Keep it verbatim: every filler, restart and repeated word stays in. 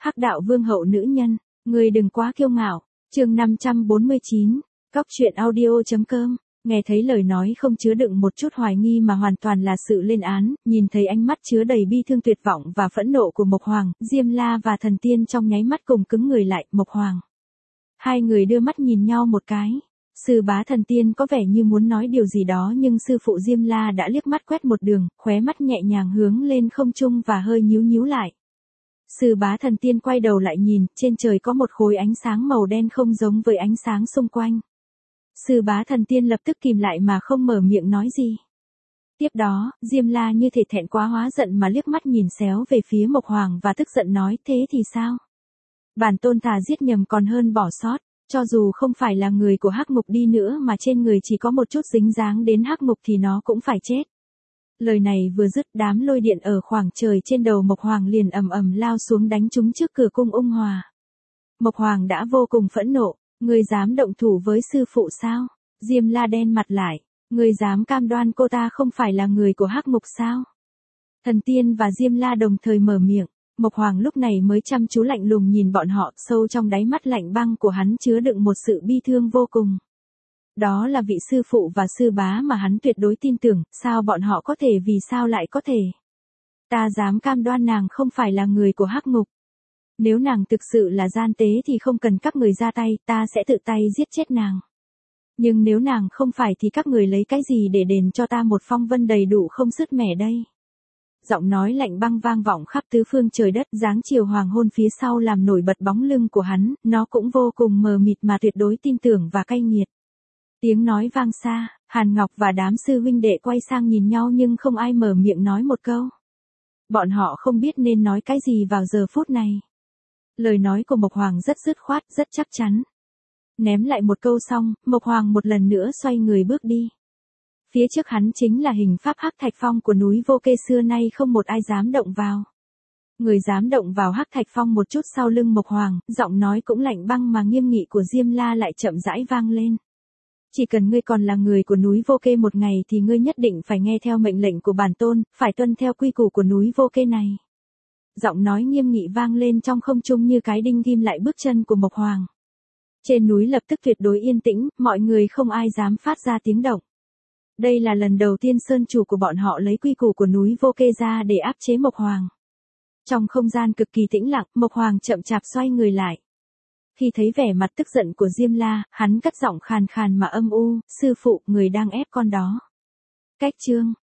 Hắc đạo vương hậu nữ nhân, người đừng quá kiêu ngạo. Chương năm trăm bốn mươi chín, Cóc truyện audio chấm com. Nghe thấy lời nói không chứa đựng một chút hoài nghi mà hoàn toàn là sự lên án, nhìn thấy ánh mắt chứa đầy bi thương tuyệt vọng và phẫn nộ của Mộc Hoàng, Diêm La và Thần Tiên trong nháy mắt cùng cứng người lại. Mộc Hoàng. Hai người đưa mắt nhìn nhau một cái. Sư bá Thần Tiên có vẻ như muốn nói điều gì đó nhưng sư phụ Diêm La đã liếc mắt quét một đường, khóe mắt nhẹ nhàng hướng lên không trung và hơi nhíu nhíu lại. Sư bá Thần Tiên quay đầu lại nhìn, trên trời có một khối ánh sáng màu đen không giống với ánh sáng xung quanh. Sư bá Thần Tiên lập tức kìm lại mà không mở miệng nói gì. Tiếp đó, Diêm La như thể thẹn quá hóa giận mà liếc mắt nhìn xéo về phía Mộc Hoàng và tức giận nói, thế thì sao? Bản tôn thà giết nhầm còn hơn bỏ sót, cho dù không phải là người của Hắc Ngục đi nữa mà trên người chỉ có một chút dính dáng đến Hắc Ngục thì nó cũng phải chết. Lời này vừa dứt, đám lôi điện ở khoảng trời trên đầu Mộc Hoàng liền ầm ầm lao xuống đánh trúng trước cửa cung Ung Hòa. Mộc Hoàng đã vô cùng phẫn nộ, ngươi dám động thủ với sư phụ sao? Diêm La đen mặt lại, ngươi dám cam đoan cô ta không phải là người của Hắc Ngục sao? Thần Tiên và Diêm La đồng thời mở miệng, Mộc Hoàng lúc này mới chăm chú lạnh lùng nhìn bọn họ, sâu trong đáy mắt lạnh băng của hắn chứa đựng một sự bi thương vô cùng. Đó là vị sư phụ và sư bá mà hắn tuyệt đối tin tưởng, sao bọn họ có thể vì sao lại có thể? Ta dám cam đoan nàng không phải là người của Hắc Ngục. Nếu nàng thực sự là gian tế thì không cần các người ra tay, ta sẽ tự tay giết chết nàng. Nhưng nếu nàng không phải thì các người lấy cái gì để đền cho ta một phong vân đầy đủ không sứt mẻ đây? Giọng nói lạnh băng vang vọng khắp tứ phương trời đất, dáng chiều hoàng hôn phía sau làm nổi bật bóng lưng của hắn, nó cũng vô cùng mờ mịt mà tuyệt đối tin tưởng và cay nghiệt. Tiếng nói vang xa, Hàn Ngọc và đám sư huynh đệ quay sang nhìn nhau nhưng không ai mở miệng nói một câu. Bọn họ không biết nên nói cái gì vào giờ phút này. Lời nói của Mộc Hoàng rất dứt khoát, rất chắc chắn. Ném lại một câu xong, Mộc Hoàng một lần nữa xoay người bước đi. Phía trước hắn chính là hình pháp Hắc Thạch Phong của núi Vô Kê, xưa nay không một ai dám động vào. Người dám động vào Hắc Thạch Phong một chút sau lưng Mộc Hoàng, giọng nói cũng lạnh băng mà nghiêm nghị của Diêm La lại chậm rãi vang lên. Chỉ cần ngươi còn là người của núi Vô Kê một ngày thì ngươi nhất định phải nghe theo mệnh lệnh của bản tôn, phải tuân theo quy củ của núi Vô Kê này. Giọng nói nghiêm nghị vang lên trong không trung như cái đinh ghim lại bước chân của Mộc Hoàng. Trên núi lập tức tuyệt đối yên tĩnh, mọi người không ai dám phát ra tiếng động. Đây là lần đầu tiên sơn chủ của bọn họ lấy quy củ của núi Vô Kê ra để áp chế Mộc Hoàng. Trong không gian cực kỳ tĩnh lặng, Mộc Hoàng chậm chạp xoay người lại. Khi thấy vẻ mặt tức giận của Diêm La, hắn cất giọng khàn khàn mà âm u, sư phụ, người đang ép con đó. Cách chương